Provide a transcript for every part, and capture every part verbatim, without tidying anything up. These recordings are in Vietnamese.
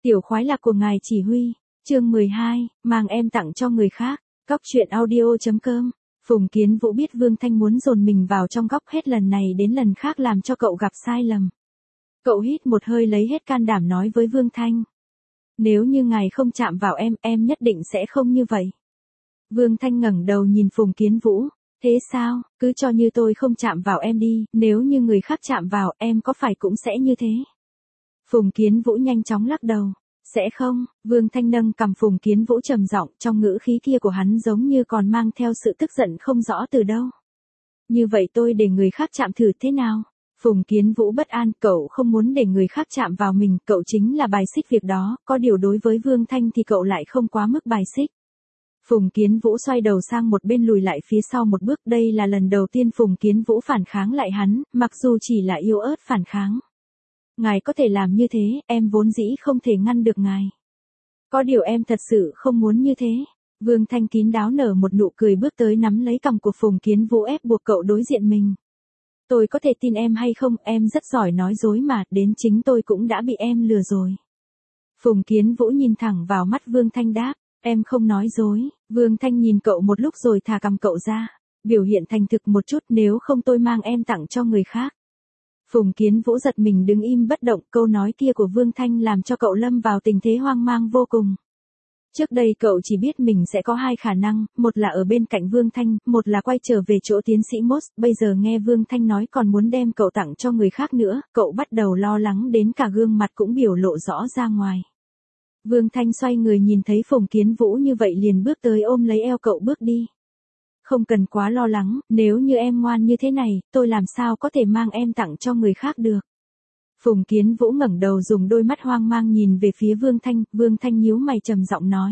Tiểu khoái lạc của ngài chỉ huy, chương mười hai, mang em tặng cho người khác, Cóc truyện audio.com. Phùng Kiến Vũ biết Vương Thanh muốn dồn mình vào trong góc hết lần này đến lần khác làm cho cậu gặp sai lầm. Cậu hít một hơi lấy hết can đảm nói với Vương Thanh. Nếu như ngài không chạm vào em, em nhất định sẽ không như vậy. Vương Thanh ngẩng đầu nhìn Phùng Kiến Vũ. Thế sao, cứ cho như tôi không chạm vào em đi, nếu như người khác chạm vào em có phải cũng sẽ như thế? Phùng Kiến Vũ nhanh chóng lắc đầu. Sẽ không, Vương Thanh nâng cằm Phùng Kiến Vũ trầm giọng, trong ngữ khí kia của hắn giống như còn mang theo sự tức giận không rõ từ đâu. Như vậy tôi để người khác chạm thử thế nào? Phùng Kiến Vũ bất an, cậu không muốn để người khác chạm vào mình, cậu chính là bài xích việc đó, có điều đối với Vương Thanh thì cậu lại không quá mức bài xích. Phùng Kiến Vũ xoay đầu sang một bên lùi lại phía sau một bước, đây là lần đầu tiên Phùng Kiến Vũ phản kháng lại hắn, mặc dù chỉ là yếu ớt phản kháng. Ngài có thể làm như thế, em vốn dĩ không thể ngăn được ngài. Có điều em thật sự không muốn như thế. Vương Thanh kín đáo nở một nụ cười bước tới nắm lấy cằm của Phùng Kiến Vũ ép buộc cậu đối diện mình. Tôi có thể tin em hay không, em rất giỏi nói dối mà, đến chính tôi cũng đã bị em lừa rồi. Phùng Kiến Vũ nhìn thẳng vào mắt Vương Thanh đáp, em không nói dối. Vương Thanh nhìn cậu một lúc rồi thả cằm cậu ra, biểu hiện thành thực một chút, nếu không tôi mang em tặng cho người khác. Phùng Kiến Vũ giật mình đứng im bất động, câu nói kia của Vương Thanh làm cho cậu lâm vào tình thế hoang mang vô cùng. Trước đây cậu chỉ biết mình sẽ có hai khả năng, một là ở bên cạnh Vương Thanh, một là quay trở về chỗ tiến sĩ Moss, bây giờ nghe Vương Thanh nói còn muốn đem cậu tặng cho người khác nữa, cậu bắt đầu lo lắng đến cả gương mặt cũng biểu lộ rõ ra ngoài. Vương Thanh xoay người nhìn thấy Phùng Kiến Vũ như vậy liền bước tới ôm lấy eo cậu bước đi. Không cần quá lo lắng, nếu như em ngoan như thế này, tôi làm sao có thể mang em tặng cho người khác được. Phùng Kiến Vũ ngẩng đầu dùng đôi mắt hoang mang nhìn về phía Vương Thanh, Vương Thanh nhíu mày trầm giọng nói.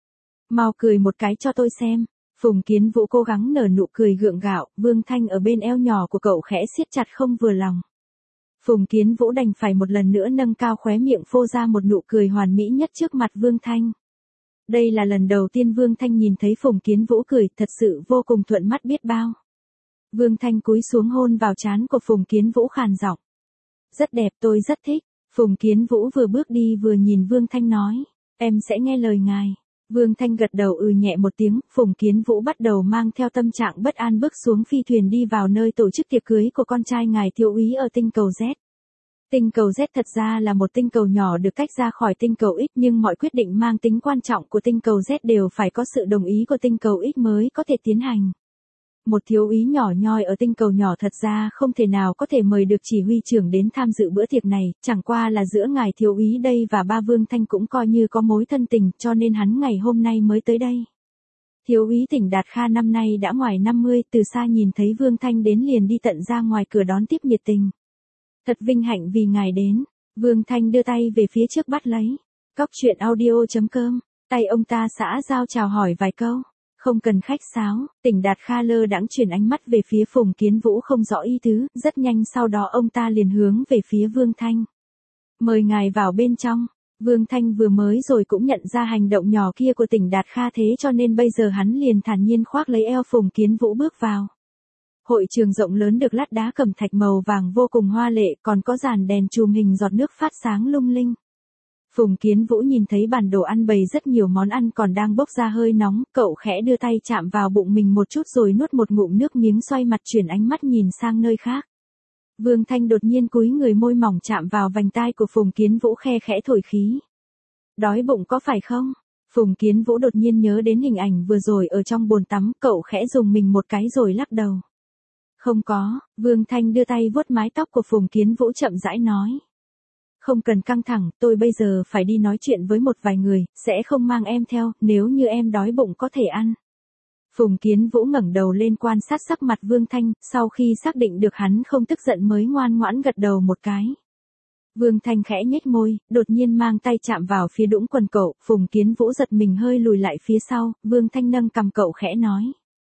Mau cười một cái cho tôi xem. Phùng Kiến Vũ cố gắng nở nụ cười gượng gạo, Vương Thanh ở bên eo nhỏ của cậu khẽ siết chặt không vừa lòng. Phùng Kiến Vũ đành phải một lần nữa nâng cao khóe miệng phô ra một nụ cười hoàn mỹ nhất trước mặt Vương Thanh. Đây là lần đầu tiên Vương Thanh nhìn thấy Phùng Kiến Vũ cười, thật sự vô cùng thuận mắt biết bao. Vương Thanh cúi xuống hôn vào trán của Phùng Kiến Vũ khàn giọng. Rất đẹp, tôi rất thích. Phùng Kiến Vũ vừa bước đi vừa nhìn Vương Thanh nói, em sẽ nghe lời ngài. Vương Thanh gật đầu ừ nhẹ một tiếng, Phùng Kiến Vũ bắt đầu mang theo tâm trạng bất an bước xuống phi thuyền đi vào nơi tổ chức tiệc cưới của con trai ngài thiếu úy ở tinh cầu Z. Tinh cầu Z thật ra là một tinh cầu nhỏ được tách ra khỏi tinh cầu X, nhưng mọi quyết định mang tính quan trọng của tinh cầu Z đều phải có sự đồng ý của tinh cầu X mới có thể tiến hành. Một thiếu úy nhỏ nhoi ở tinh cầu nhỏ thật ra không thể nào có thể mời được chỉ huy trưởng đến tham dự bữa tiệc này, chẳng qua là giữa ngài thiếu úy đây và ba Vương Thanh cũng coi như có mối thân tình, cho nên hắn ngày hôm nay mới tới đây. Thiếu úy Tỉnh Đạt Kha năm nay đã ngoài năm mươi, từ xa nhìn thấy Vương Thanh đến liền đi tận ra ngoài cửa đón tiếp nhiệt tình. Thật vinh hạnh vì ngài đến. Vương Thanh đưa tay về phía trước bắt lấy. Cóc truyện audio.com. Tay ông ta xã giao chào hỏi vài câu. Không cần khách sáo. Tỉnh Đạt Kha lơ đãng chuyển ánh mắt về phía Phùng Kiến Vũ không rõ ý tứ. Rất nhanh sau đó ông ta liền hướng về phía Vương Thanh. Mời ngài vào bên trong. Vương Thanh vừa mới rồi cũng nhận ra hành động nhỏ kia của Tỉnh Đạt Kha, thế cho nên bây giờ hắn liền thản nhiên khoác lấy eo Phùng Kiến Vũ bước vào. Hội trường rộng lớn được lát đá cẩm thạch màu vàng vô cùng hoa lệ, còn có dàn đèn chùm hình giọt nước phát sáng lung linh. Phùng Kiến Vũ nhìn thấy bản đồ ăn bày rất nhiều món ăn còn đang bốc ra hơi nóng, cậu khẽ đưa tay chạm vào bụng mình một chút rồi nuốt một ngụm nước miếng, xoay mặt chuyển ánh mắt nhìn sang nơi khác. Vương Thanh đột nhiên cúi người, môi mỏng chạm vào vành tai của Phùng Kiến Vũ, khe khẽ thổi khí. Đói bụng có phải không? Phùng Kiến Vũ đột nhiên nhớ đến hình ảnh vừa rồi ở trong bồn tắm, cậu khẽ dùng mình một cái rồi lắc đầu. Không có. Vương Thanh đưa tay vuốt mái tóc của Phùng Kiến Vũ chậm rãi nói. Không cần căng thẳng, tôi bây giờ phải đi nói chuyện với một vài người, sẽ không mang em theo, nếu như em đói bụng có thể ăn. Phùng Kiến Vũ ngẩng đầu lên quan sát sắc mặt Vương Thanh, sau khi xác định được hắn không tức giận mới ngoan ngoãn gật đầu một cái. Vương Thanh khẽ nhếch môi, đột nhiên mang tay chạm vào phía đũng quần cậu, Phùng Kiến Vũ giật mình hơi lùi lại phía sau, Vương Thanh nâng cằm cậu khẽ nói.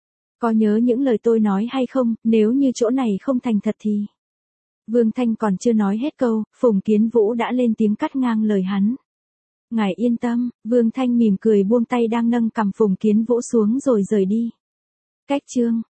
Có nhớ những lời tôi nói hay không, nếu như chỗ này không thành thật thì... Vương Thanh còn chưa nói hết câu, Phùng Kiến Vũ đã lên tiếng cắt ngang lời hắn. Ngài yên tâm. Vương Thanh mỉm cười buông tay đang nâng cằm Phùng Kiến Vũ xuống rồi rời đi. Cách chương.